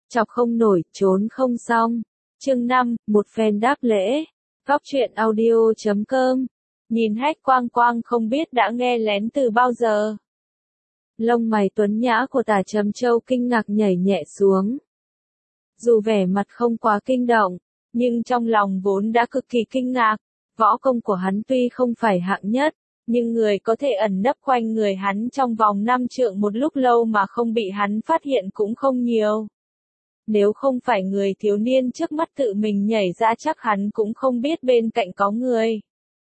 chọc không nổi, trốn không xong. Chương 5, một phen đáp lễ. Góc truyện audio.com. Nhìn Hách Quang Quang không biết đã nghe lén từ bao giờ. Lông mày tuấn nhã của Tả Trầm Châu kinh ngạc nhảy nhẹ xuống. Dù vẻ mặt không quá kinh động, nhưng trong lòng vốn đã cực kỳ kinh ngạc. Võ công của hắn tuy không phải hạng nhất, nhưng người có thể ẩn nấp quanh người hắn trong vòng 5 trượng một lúc lâu mà không bị hắn phát hiện cũng không nhiều. Nếu không phải người thiếu niên trước mắt tự mình nhảy ra chắc hắn cũng không biết bên cạnh có người.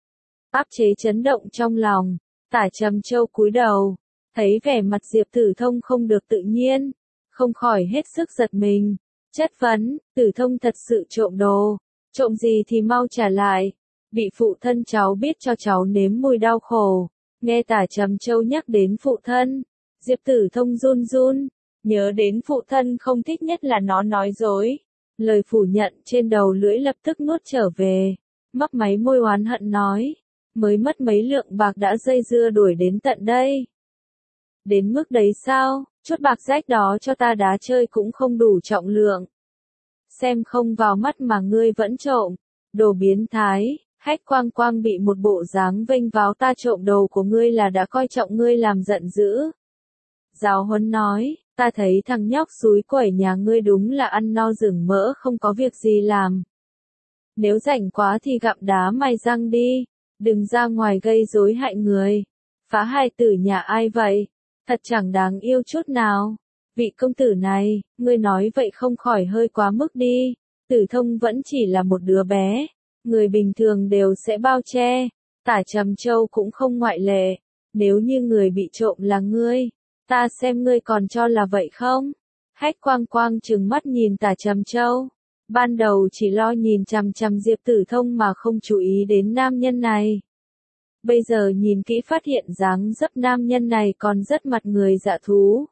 Áp chế chấn động trong lòng, Tả Trầm Châu cúi đầu, thấy vẻ mặt Diệp Tử Thông không được tự nhiên, không khỏi hết sức giật mình, chất vấn, Tử Thông thật sự trộm đồ, trộm gì thì mau trả lại, bị phụ thân cháu biết cho cháu nếm mùi đau khổ. Nghe Tả Trầm Châu nhắc đến phụ thân, Diệp Tử Thông run run, nhớ đến phụ thân không thích nhất là nó nói dối. Lời phủ nhận trên đầu lưỡi lập tức nuốt trở về, mấp máy môi oán hận nói, mới mất mấy lượng bạc đã dây dưa đuổi đến tận đây. Đến mức đấy sao, chút bạc rách đó cho ta đá chơi cũng không đủ trọng lượng. Xem không vào mắt mà ngươi vẫn trộm, đồ biến thái. Hách Quang Quang bị một bộ dáng vênh váo ta trộm đồ của ngươi là đã coi trọng ngươi làm giận dữ. Giáo huấn nói, ta thấy thằng nhóc xúi quẩy nhà ngươi đúng là ăn no rừng mỡ không có việc gì làm. Nếu rảnh quá thì gặm đá mài răng đi, đừng ra ngoài gây rối hại người. Phá hài tử nhà ai vậy? Thật chẳng đáng yêu chút nào. Vị công tử này, ngươi nói vậy không khỏi hơi quá mức đi. Tử Thông vẫn chỉ là một đứa bé. Người bình thường đều sẽ bao che, Tả Trầm Châu cũng không ngoại lệ. Nếu như người bị trộm là ngươi, ta xem ngươi còn cho là vậy không? Hách Quang Quang trừng mắt nhìn Tả Trầm Châu. Ban đầu chỉ lo nhìn chằm chằm Diệp Tử Thông mà không chú ý đến nam nhân này. Bây giờ nhìn kỹ phát hiện dáng dấp nam nhân này còn rất mặt người dạ thú.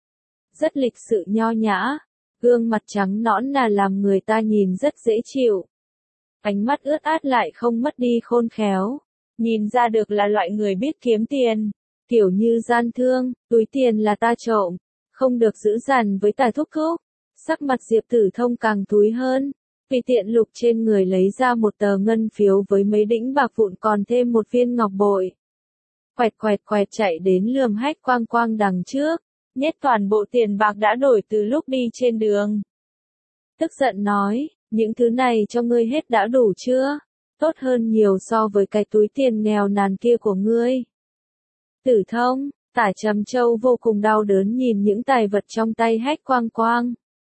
Rất lịch sự nho nhã, gương mặt trắng nõn là làm người ta nhìn rất dễ chịu. Ánh mắt ướt át lại không mất đi khôn khéo, nhìn ra được là loại người biết kiếm tiền, kiểu như gian thương, túi tiền là ta trộm, không được giữ dằn với Tả thúc thúc. Sắc mặt Diệp Tử Thông càng thúi hơn, vì tiện lục trên người lấy ra một tờ ngân phiếu với mấy đĩnh bạc vụn còn thêm một viên ngọc bội. Quẹt quẹt chạy đến lườm Hách Quang Quang đằng trước, nhét toàn bộ tiền bạc đã đổi từ lúc đi trên đường. Tức giận nói, những thứ này cho ngươi hết đã đủ chưa? Tốt hơn nhiều so với cái túi tiền nghèo nàn kia của ngươi. Tử Thông, Tả Trầm Châu vô cùng đau đớn nhìn những tài vật trong tay Hách Quang Quang.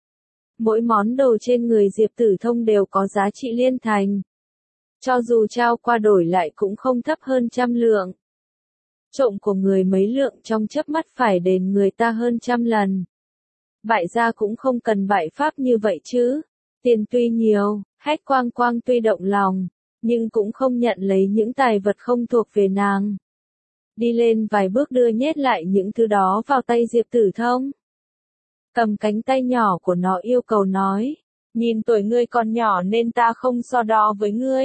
Mỗi món đồ trên người Diệp Tử Thông đều có giá trị liên thành. Cho dù trao qua đổi lại cũng không thấp hơn 100 lượng. Trộm của người mấy lượng trong chớp mắt phải đền người ta hơn 100 lần. Bại gia cũng không cần bại pháp như vậy chứ. Tiền tuy nhiều, Hách Quang Quang tuy động lòng, nhưng cũng không nhận lấy những tài vật không thuộc về nàng. Đi lên vài bước đưa nhét lại những thứ đó vào tay Diệp Tử Thông. Cầm cánh tay nhỏ của nó yêu cầu nói, nhìn tuổi ngươi còn nhỏ nên ta không so đo với ngươi.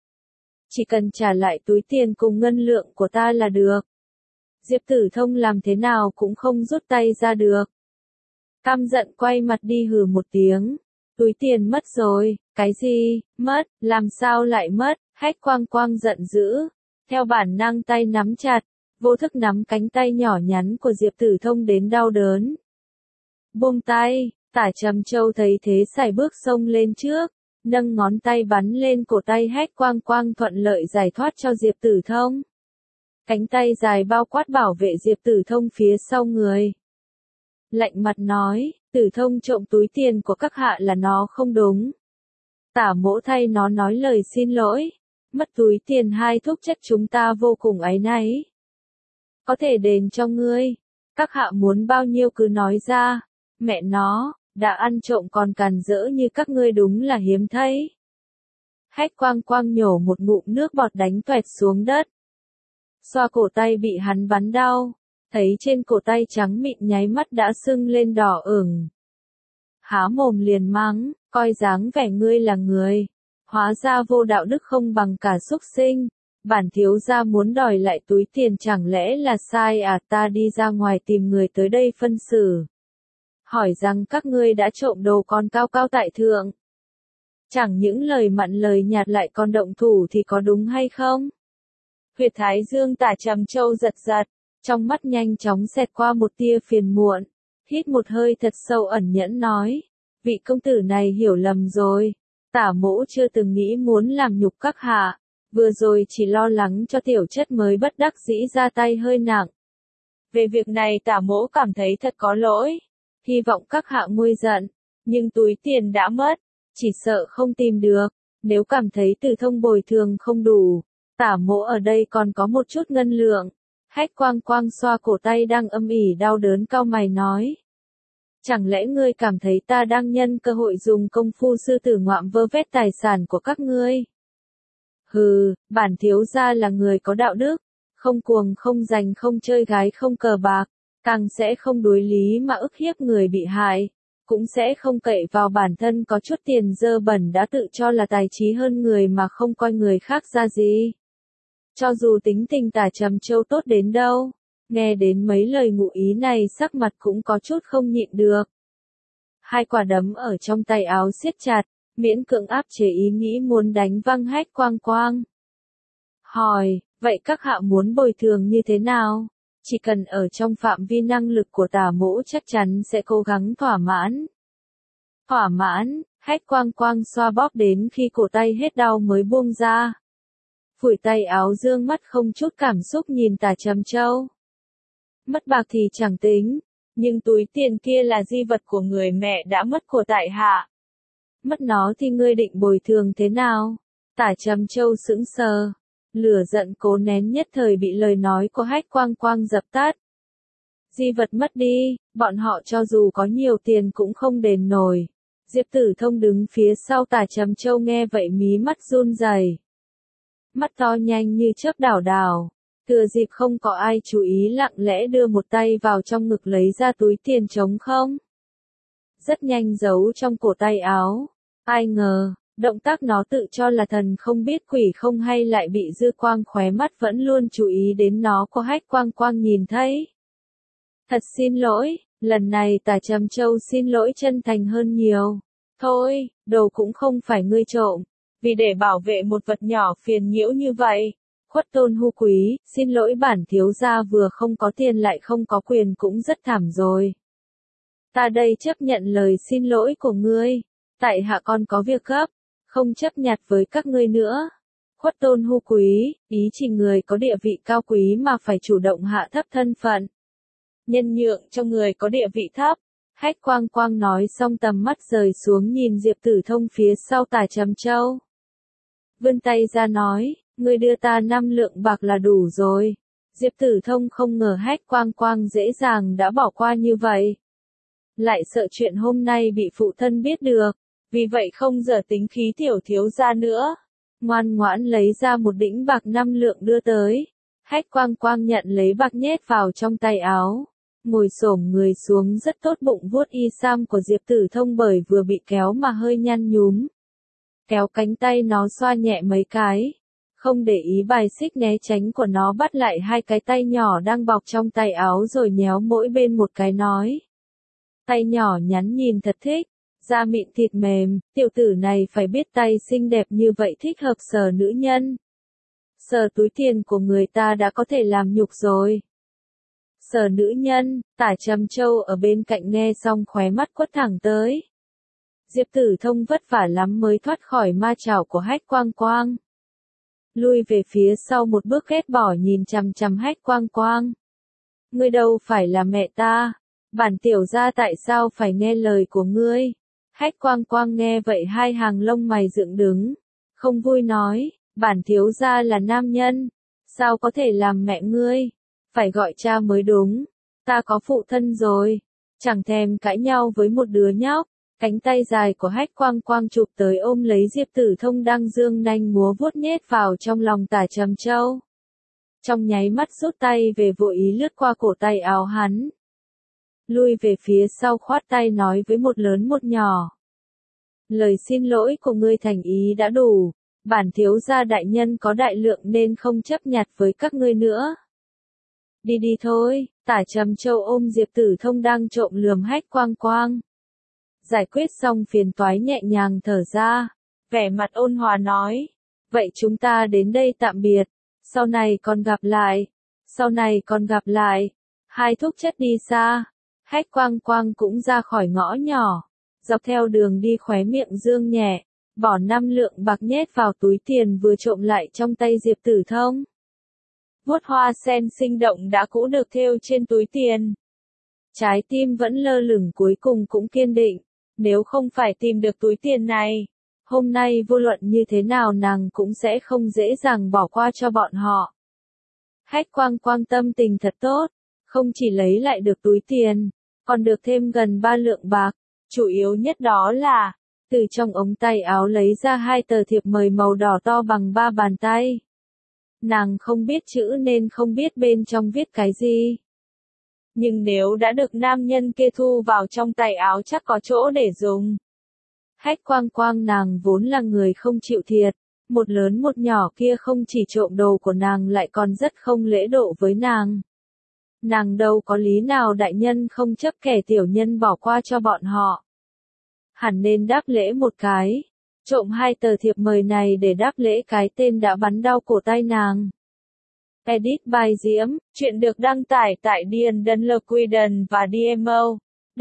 Chỉ cần trả lại túi tiền cùng ngân lượng của ta là được. Diệp Tử Thông làm thế nào cũng không rút tay ra được. Căm giận quay mặt đi hừ một tiếng. Túi tiền mất rồi, cái gì, mất, làm sao lại mất, Hách Quang Quang giận dữ. Theo bản năng tay nắm chặt, vô thức nắm cánh tay nhỏ nhắn của Diệp Tử Thông đến đau đớn. Buông tay, Tả Trầm Châu thấy thế sải bước xông lên trước, nâng ngón tay bắn lên cổ tay Hách Quang Quang thuận lợi giải thoát cho Diệp Tử Thông. Cánh tay dài bao quát bảo vệ Diệp Tử Thông phía sau người. Lạnh mặt nói, Tử Thông trộm túi tiền của các hạ là nó không đúng. Tả mỗ thay nó nói lời xin lỗi. Mất túi tiền hai thúc trách chúng ta vô cùng áy náy. Có thể đền cho ngươi. Các hạ muốn bao nhiêu cứ nói ra. Mẹ nó, đã ăn trộm còn càn rỡ như các ngươi đúng là hiếm thấy. Hách Quang Quang nhổ một ngụm nước bọt đánh toẹt xuống đất. Xoa cổ tay bị hắn bắn đau. Thấy trên cổ tay trắng mịn nháy mắt đã sưng lên đỏ ửng. Há mồm liền mắng, coi dáng vẻ ngươi là người. Hóa ra vô đạo đức không bằng cả súc sinh. Bản thiếu gia muốn đòi lại túi tiền chẳng lẽ là sai à, ta đi ra ngoài tìm người tới đây phân xử. hỏi rằng các ngươi đã trộm đồ còn cao cao tại thượng. Chẳng những lời mặn lời nhạt lại còn động thủ thì có đúng hay không? Huyệt thái dương Tả Trầm Châu giật giật, trong mắt nhanh chóng xẹt qua một tia phiền muộn, hít một hơi thật sâu ẩn nhẫn nói, vị công tử này hiểu lầm rồi, Tả mỗ chưa từng nghĩ muốn làm nhục các hạ, vừa rồi chỉ lo lắng cho tiểu chất mới bất đắc dĩ ra tay hơi nặng. Về việc này Tả mỗ cảm thấy thật có lỗi, hy vọng các hạ nguôi giận, nhưng túi tiền đã mất, chỉ sợ không tìm được, nếu cảm thấy Tử Thông bồi thường không đủ, Tả mỗ ở đây còn có một chút ngân lượng. Hách Quang Quang xoa cổ tay đang âm ỉ đau đớn cau mày nói. Chẳng lẽ ngươi cảm thấy ta đang nhân cơ hội dùng công phu sư tử ngoạm vơ vét tài sản của các ngươi? Hừ, bản thiếu gia là người có đạo đức, không cuồng không giành không chơi gái không cờ bạc, càng sẽ không đối lý mà ức hiếp người bị hại, cũng sẽ không cậy vào bản thân có chút tiền dơ bẩn đã tự cho là tài trí hơn người mà không coi người khác ra gì. Cho dù tính tình Tả Trầm Châu tốt đến đâu, nghe đến mấy lời ngụ ý này sắc mặt cũng có chút không nhịn được. Hai quả đấm ở trong tay áo siết chặt, miễn cưỡng áp chế ý nghĩ muốn đánh văng Hách Quang Quang. Hỏi, vậy các hạ muốn bồi thường như thế nào? Chỉ cần ở trong phạm vi năng lực của Tả mỗ chắc chắn sẽ cố gắng thỏa mãn. Thỏa mãn, Hách Quang Quang xoa bóp đến khi cổ tay hết đau mới buông ra. Phủi tay áo dương mắt không chút cảm xúc nhìn Tả Trầm Châu. Mất bạc thì chẳng tính, nhưng túi tiền kia là di vật của người mẹ đã mất của tại hạ. Mất nó thì ngươi định bồi thường thế nào? Tả Trầm Châu sững sờ, lửa giận cố nén nhất thời bị lời nói của Hách Quang Quang dập tắt. Di vật mất đi, bọn họ cho dù có nhiều tiền cũng không đền nổi. Diệp Tử Thông đứng phía sau Tả Trầm Châu nghe vậy mí mắt run rẩy. Mắt to nhanh như chớp đảo đảo, thừa dịp không có ai chú ý lặng lẽ đưa một tay vào trong ngực lấy ra túi tiền trống không. Rất nhanh giấu trong cổ tay áo, ai ngờ, động tác nó tự cho là thần không biết quỷ không hay lại bị dư quang khóe mắt vẫn luôn chú ý đến nó của Hách Quang Quang nhìn thấy. Thật xin lỗi, lần này Tả Trầm Châu xin lỗi chân thành hơn nhiều. Thôi, đồ cũng không phải ngươi trộm. Vì để bảo vệ một vật nhỏ phiền nhiễu như vậy, Khuất Tôn Hu Quý, xin lỗi bản thiếu gia vừa không có tiền lại không có quyền cũng rất thảm rồi. Ta đây chấp nhận lời xin lỗi của ngươi, tại hạ còn có việc gấp, không chấp nhặt với các ngươi nữa. Khuất Tôn Hu Quý, ý chỉ người có địa vị cao quý mà phải chủ động hạ thấp thân phận. Nhân nhượng cho người có địa vị thấp. Hách Quang Quang nói xong tầm mắt rời xuống nhìn Diệp Tử Thông phía sau Tả Trầm Châu. Vươn tay ra nói, ngươi đưa ta 5 lượng bạc là đủ rồi. Diệp Tử Thông không ngờ Hách Quang Quang dễ dàng đã bỏ qua như vậy. Lại sợ chuyện hôm nay bị phụ thân biết được, vì vậy không dở tính khí tiểu thiếu gia nữa. Ngoan ngoãn lấy ra một đĩnh bạc 5 lượng đưa tới. Hách Quang Quang nhận lấy bạc nhét vào trong tay áo. Ngồi xổm người xuống rất tốt bụng vuốt y sam của Diệp Tử Thông bởi vừa bị kéo mà hơi nhăn nhúm. Kéo cánh tay nó xoa nhẹ mấy cái. Không để ý bài xích né tránh của nó bắt lại hai cái tay nhỏ đang bọc trong tay áo rồi nhéo mỗi bên một cái nói. Tay nhỏ nhắn nhìn thật thích, da mịn thịt mềm, tiểu tử này phải biết tay xinh đẹp như vậy thích hợp sờ nữ nhân. Sờ túi tiền của người ta đã có thể làm nhục rồi. Sờ nữ nhân, Tả Trầm Châu ở bên cạnh nghe xong khóe mắt quất thẳng tới. Diệp Tử Thông vất vả lắm mới thoát khỏi ma chảo của Hách Quang Quang. Lui về phía sau một bước ghét bỏ nhìn chằm chằm Hách Quang Quang. Ngươi đâu phải là mẹ ta, bản tiểu gia tại sao phải nghe lời của ngươi? Hách Quang Quang nghe vậy hai hàng lông mày dựng đứng, không vui nói, bản thiếu gia là nam nhân, sao có thể làm mẹ ngươi? Phải gọi cha mới đúng, ta có phụ thân rồi, chẳng thèm cãi nhau với một đứa nhóc. Cánh tay dài của Hách Quang Quang chụp tới ôm lấy Diệp Tử Thông đang dương nanh múa vuốt nhét vào trong lòng Tả Trầm Châu. Trong nháy mắt rút tay về vội ý lướt qua cổ tay áo hắn. Lui về phía sau khoát tay nói với một lớn một nhỏ. Lời xin lỗi của ngươi thành ý đã đủ, bản thiếu gia đại nhân có đại lượng nên không chấp nhặt với các ngươi nữa. Đi đi thôi, Tả Trầm Châu ôm Diệp Tử Thông đang trộm lườm Hách Quang Quang. Giải quyết xong phiền toái nhẹ nhàng thở ra, vẻ mặt ôn hòa nói, vậy chúng ta đến đây tạm biệt, sau này còn gặp lại, sau này còn gặp lại. Hai thúc chất đi xa, Hách Quang Quang cũng ra khỏi ngõ nhỏ, dọc theo đường đi khóe miệng dương nhẹ, bỏ 5 lượng bạc nhét vào túi tiền vừa trộm lại trong tay Diệp Tử Thông. Vuốt hoa sen sinh động đã cũ được thêu trên túi tiền. Trái tim vẫn lơ lửng cuối cùng cũng kiên định, nếu không phải tìm được túi tiền này, hôm nay vô luận như thế nào nàng cũng sẽ không dễ dàng bỏ qua cho bọn họ. Hách Quang Quang tâm tình thật tốt, không chỉ lấy lại được túi tiền, còn được thêm gần 3 lượng bạc, chủ yếu nhất đó là, từ trong ống tay áo lấy ra 2 tờ thiệp mời màu đỏ to bằng 3 bàn tay. Nàng không biết chữ nên không biết bên trong viết cái gì. Nhưng nếu đã được nam nhân kia thu vào trong tay áo chắc có chỗ để dùng. Hách Quang Quang nàng vốn là người không chịu thiệt, một lớn một nhỏ kia không chỉ trộm đồ của nàng lại còn rất không lễ độ với nàng. Nàng đâu có lý nào đại nhân không chấp kẻ tiểu nhân bỏ qua cho bọn họ. Hẳn nên đáp lễ một cái, trộm 2 tờ thiệp mời này để đáp lễ cái tên đã bắn đau cổ tay nàng. Edit by Diễm, chuyện được đăng tải tại Điền Đân Liquidation và DMO,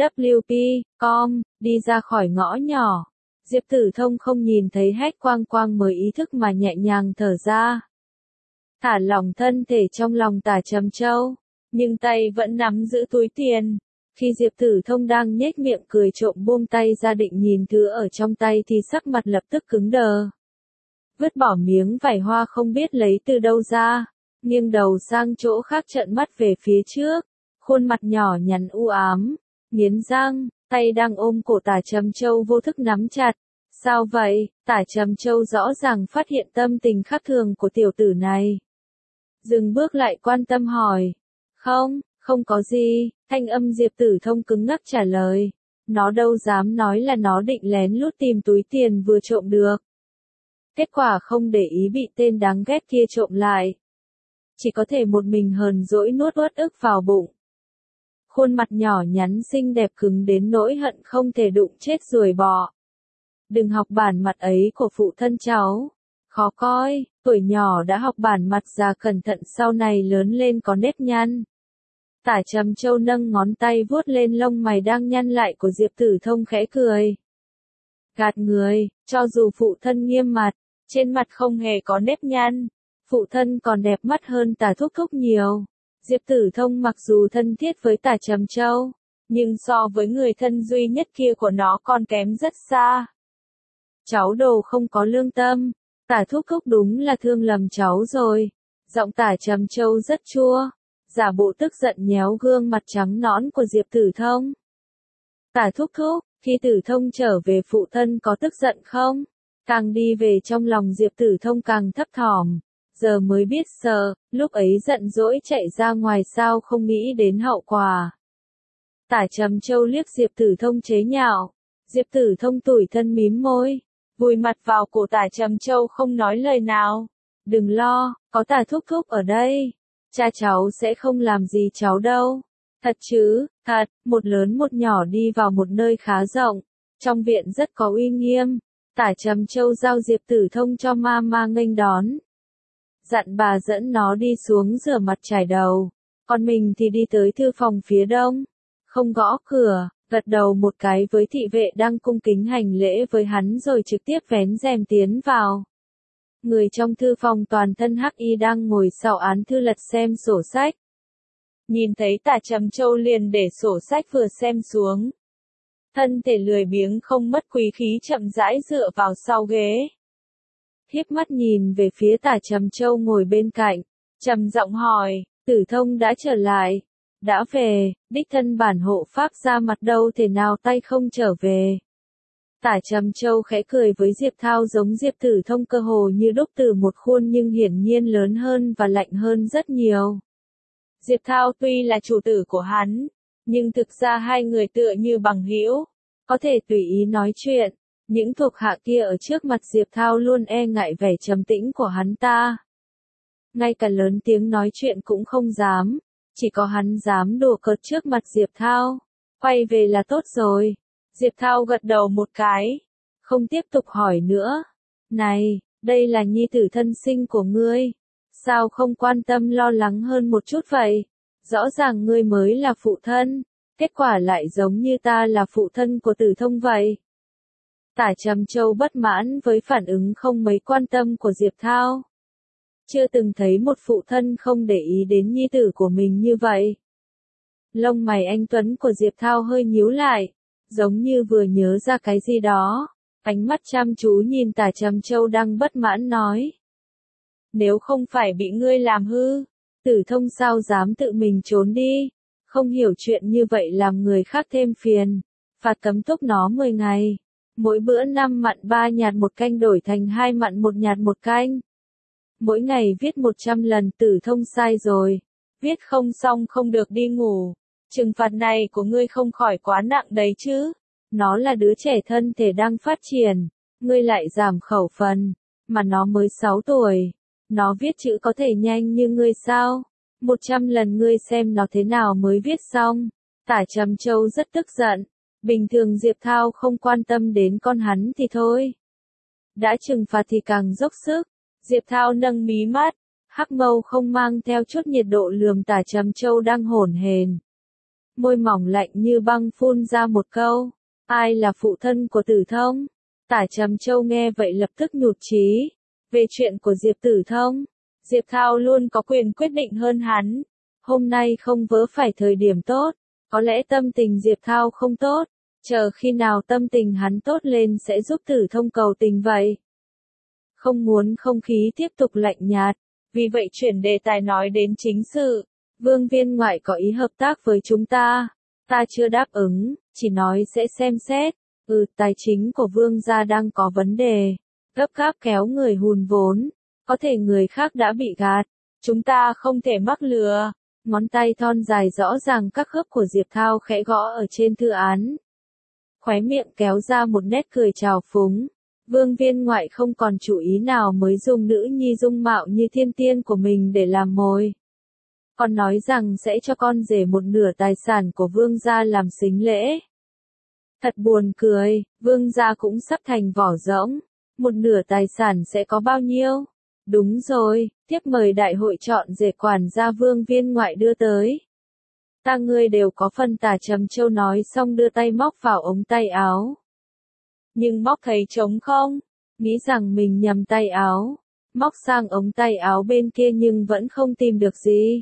WP.com, đi ra khỏi ngõ nhỏ. Diệp Tử Thông không nhìn thấy Hách Quang Quang mới ý thức mà nhẹ nhàng thở ra. Thả lỏng thân thể trong lòng Tả Trầm Châu, nhưng tay vẫn nắm giữ túi tiền. Khi Diệp Tử Thông đang nhếch miệng cười trộm buông tay ra định nhìn thứ ở trong tay thì sắc mặt lập tức cứng đờ. Vứt bỏ miếng vải hoa không biết lấy từ đâu ra, nghiêng đầu sang chỗ khác trợn mắt về phía trước, khuôn mặt nhỏ nhắn u ám, nghiến răng, tay đang ôm cổ Tả Trầm Châu vô thức nắm chặt. Sao vậy? Tả Trầm Châu rõ ràng phát hiện tâm tình khác thường của tiểu tử này. Dừng bước lại quan tâm hỏi. Không có gì, thanh âm Diệp Tử Thông cứng ngắc trả lời. Nó đâu dám nói là nó định lén lút tìm túi tiền vừa trộm được. Kết quả không để ý bị tên đáng ghét kia trộm lại. Chỉ có thể một mình hờn dỗi nuốt uất ức vào bụng. Khuôn mặt nhỏ nhắn xinh đẹp cứng đến nỗi hận không thể đụng chết ruồi bọ. Đừng học bản mặt ấy của phụ thân cháu. Khó coi, tuổi nhỏ đã học bản mặt già cẩn thận sau này lớn lên có nếp nhăn. Tả Trầm Châu nâng ngón tay vuốt lên lông mày đang nhăn lại của Diệp Tử Thông khẽ cười. Gạt người, cho dù phụ thân nghiêm mặt, trên mặt không hề có nếp nhăn, phụ thân còn đẹp mắt hơn Tả Thúc Thúc nhiều. Diệp Tử Thông mặc dù thân thiết với Tả Trầm Châu, nhưng so với người thân duy nhất kia của nó còn kém rất xa. Cháu đồ không có lương tâm, Tả Thúc Thúc đúng là thương lầm cháu rồi. Giọng Tả Trầm Châu rất chua, giả bộ tức giận nhéo gương mặt trắng nõn của Diệp Tử Thông. Tả Thúc Thúc, khi Tử Thông trở về phụ thân có tức giận không? Càng đi về trong lòng Diệp Tử Thông càng thấp thỏm, giờ mới biết sợ, lúc ấy giận dỗi chạy ra ngoài sao không nghĩ đến hậu quả. Tả Trầm Châu liếc Diệp Tử Thông chế nhạo, Diệp Tử Thông tủi thân mím môi, vùi mặt vào cổ Tả Trầm Châu không nói lời nào. Đừng lo, có Tả Thúc Thúc ở đây, cha cháu sẽ không làm gì cháu đâu. Thật chứ? Thật. Một lớn một nhỏ đi vào một nơi khá rộng, trong viện rất có uy nghiêm. Tả Trầm Châu giao Diệp Tử Thông cho mama nghênh đón, dặn bà dẫn nó đi xuống rửa mặt chải đầu, còn mình thì đi tới thư phòng phía đông. Không gõ cửa, gật đầu một cái với thị vệ đang cung kính hành lễ với hắn rồi trực tiếp vén rèm tiến vào. Người trong thư phòng toàn thân hắc y đang ngồi sau án thư lật xem sổ sách. Nhìn thấy Tả Trầm Châu liền để sổ sách vừa xem xuống. Thân thể lười biếng không mất quý khí chậm rãi dựa vào sau ghế. Hiếp mắt nhìn về phía Tả Trầm Châu ngồi bên cạnh, trầm giọng hỏi, Tử Thông đã trở lại. Đã về, đích thân bản hộ pháp ra mặt đâu thể nào tay không trở về. Tả Trầm Châu khẽ cười với Diệp Thao giống Diệp Tử Thông cơ hồ như đúc từ một khuôn nhưng hiển nhiên lớn hơn và lạnh hơn rất nhiều. Diệp Thao tuy là chủ tử của hắn, nhưng thực ra hai người tựa như bằng hữu, có thể tùy ý nói chuyện. Những thuộc hạ kia ở trước mặt Diệp Thao luôn e ngại vẻ trầm tĩnh của hắn ta. Ngay cả lớn tiếng nói chuyện cũng không dám, Chỉ có hắn dám đùa cợt trước mặt Diệp Thao. Quay về là tốt rồi. Diệp Thao gật đầu một cái. Không tiếp tục hỏi nữa. Này, đây là nhi tử thân sinh của ngươi. Sao không quan tâm lo lắng hơn một chút vậy? Rõ ràng ngươi mới là phụ thân. Kết quả lại giống như ta là phụ thân của Tử Thông vậy. Tả Trầm Châu bất mãn với phản ứng không mấy quan tâm của Diệp Thao. Chưa từng thấy một phụ thân không để ý đến nhi tử của mình như vậy. Lông mày anh tuấn của Diệp Thao hơi nhíu lại, giống như vừa nhớ ra cái gì đó. Ánh mắt chăm chú nhìn Tả Trầm Châu đang bất mãn nói. Nếu không phải bị ngươi làm hư, Tử Thông sao dám tự mình trốn đi. Không hiểu chuyện như vậy làm người khác thêm phiền. Phạt cấm túc nó 10 ngày. Mỗi bữa 5 mặn 3 nhạt một canh đổi thành 2 mặn 1 nhạt một canh. Mỗi ngày viết 100 lần. Tử Thông sai rồi. Viết không xong không được đi ngủ. Trừng phạt này của ngươi không khỏi quá nặng đấy chứ. Nó là đứa trẻ thân thể đang phát triển. Ngươi lại giảm khẩu phần. Mà nó mới 6 tuổi. Nó viết chữ có thể nhanh như ngươi sao? 100 lần ngươi xem nó thế nào mới viết xong. Tả Trầm Châu rất tức giận. Bình thường Diệp Thao không quan tâm đến con hắn thì thôi. Đã trừng phạt thì càng dốc sức. Diệp Thao nâng mí mắt. Hắc mâu không mang theo chút nhiệt độ lườm Tả Trầm Châu đang hổn hển. Môi mỏng lạnh như băng phun ra một câu. Ai là phụ thân của Tử Thông? Tả Trầm Châu nghe vậy lập tức nhụt chí. Về chuyện của Diệp Tử Thông, Diệp Thao luôn có quyền quyết định hơn hắn. Hôm nay không vớ phải thời điểm tốt. Có lẽ tâm tình Diệp Thao không tốt. Chờ khi nào tâm tình hắn tốt lên sẽ giúp Tử Thông cầu tình vậy. Không muốn không khí tiếp tục lạnh nhạt. Vì vậy chuyển đề tài nói đến chính sự. Vương viên ngoại có ý hợp tác với chúng ta. Ta chưa đáp ứng, chỉ nói sẽ xem xét. Tài chính của vương gia đang có vấn đề. Gấp gáp kéo người hùn vốn. Có thể người khác đã bị gạt. Chúng ta không thể mắc lừa. Ngón tay thon dài rõ ràng các khớp của Diệp Thao khẽ gõ ở trên thư án. Khóe miệng kéo ra một nét cười trào phúng. Vương viên ngoại không còn chủ ý nào mới dùng nữ nhi dung mạo như thiên tiên của mình để làm mồi. Còn nói rằng sẽ cho con rể một nửa tài sản của vương gia làm sính lễ. Thật buồn cười, vương gia cũng sắp thành vỏ rỗng. Một nửa tài sản sẽ có bao nhiêu? Đúng rồi, tiếp mời đại hội chọn rể quản gia vương viên ngoại đưa tới. Ta ngươi đều có phần. Tả Trầm Châu nói xong đưa tay móc vào ống tay áo. Nhưng móc thấy trống không? Nghĩ rằng mình nhầm tay áo. Móc sang ống tay áo bên kia nhưng vẫn không tìm được gì.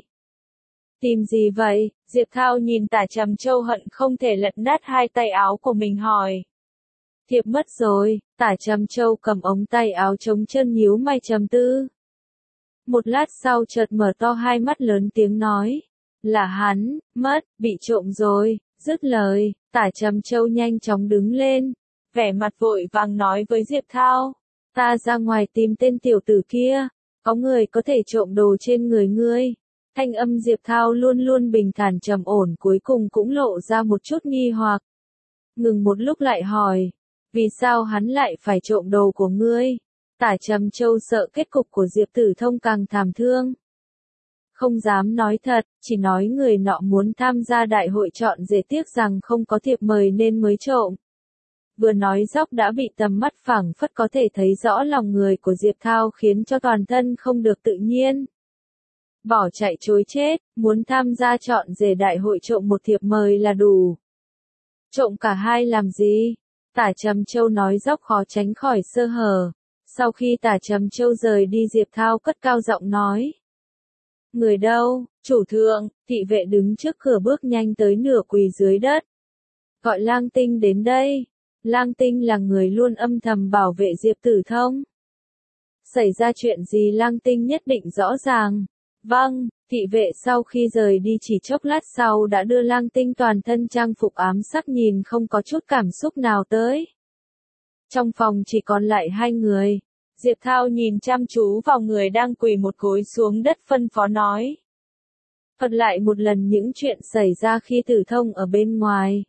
Tìm gì vậy? Diệp Thao nhìn Tả Trầm Châu hận không thể lật nát hai tay áo của mình hỏi. Thiệp mất rồi. Tả Trầm Châu cầm ống tay áo chống chân nhíu mày trầm tư. Một lát sau chợt mở to hai mắt lớn tiếng nói. Là hắn, mất, bị trộm rồi. Dứt lời, Tả Trầm Châu nhanh chóng đứng lên. Vẻ mặt vội vàng nói với Diệp Thao. Ta ra ngoài tìm tên tiểu tử kia. Có người có thể trộm đồ trên người ngươi. Thanh âm Diệp Thao luôn luôn bình thản trầm ổn cuối cùng cũng lộ ra một chút nghi hoặc. Ngừng một lúc lại hỏi. Vì sao hắn lại phải trộm đồ của ngươi? Tả Trầm Châu sợ kết cục của Diệp Tử Thông càng thảm thương. Không dám nói thật, chỉ nói người nọ muốn tham gia đại hội chọn rể tiếc rằng không có thiệp mời nên mới trộm. Vừa nói dóc đã bị tầm mắt phảng phất có thể thấy rõ lòng người của Diệp Thao khiến cho toàn thân không được tự nhiên. Bỏ chạy chối chết, muốn tham gia chọn rể đại hội trộm một thiệp mời là đủ. Trộm cả hai làm gì? Tả Trầm Châu nói dóc khó tránh khỏi sơ hở. Sau khi Tả Trầm Châu rời đi Diệp Thao cất cao giọng nói. Người đâu? Chủ thượng, thị vệ đứng trước cửa bước nhanh tới nửa quỳ dưới đất. Gọi Lang Tinh đến đây. Lang Tinh là người luôn âm thầm bảo vệ Diệp Tử Thông. Xảy ra chuyện gì Lang Tinh nhất định rõ ràng. Vâng, thị vệ sau khi rời đi chỉ chốc lát sau đã đưa Lang Tinh toàn thân trang phục ám sắc nhìn không có chút cảm xúc nào tới. Trong phòng chỉ còn lại hai người. Diệp Thao nhìn chăm chú vào người đang quỳ một gối xuống đất phân phó nói. Thuật lại một lần những chuyện xảy ra khi Tử Thông ở bên ngoài.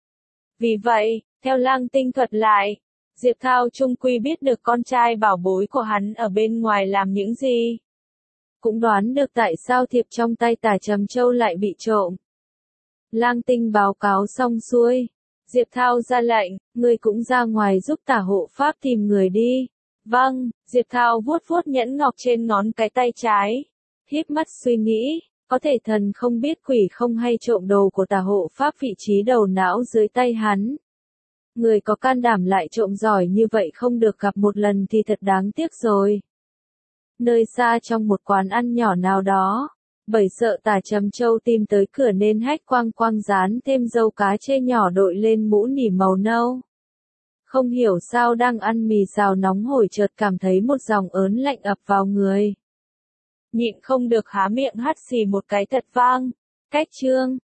Vì vậy, theo Lang Tinh thuật lại, Diệp Thao chung quy biết được con trai bảo bối của hắn ở bên ngoài làm những gì. cũng đoán được tại sao thiệp trong tay Tả Trầm Châu lại bị trộm. Lang Tinh báo cáo xong xuôi, Diệp Thao ra lệnh, ngươi cũng ra ngoài giúp Tả hộ pháp tìm người đi. Vâng, Diệp Thao vuốt vuốt nhẫn ngọc trên ngón cái tay trái, híp mắt suy nghĩ, có thể thần không biết quỷ không hay trộm đồ của Tả hộ pháp vị trí đầu não dưới tay hắn. Người có can đảm lại trộm giỏi như vậy không được gặp một lần thì thật đáng tiếc rồi. Nơi xa trong một quán ăn nhỏ nào đó, bởi sợ Tả Trầm Châu tìm tới cửa nên Hách Quang Quang dán thêm dâu cá chê nhỏ đội lên mũ nỉ màu nâu. Không hiểu sao đang ăn mì xào nóng hổi chợt cảm thấy một dòng ớn lạnh ập vào người. Nhịn không được há miệng hắt xì một cái thật vang. Cách chương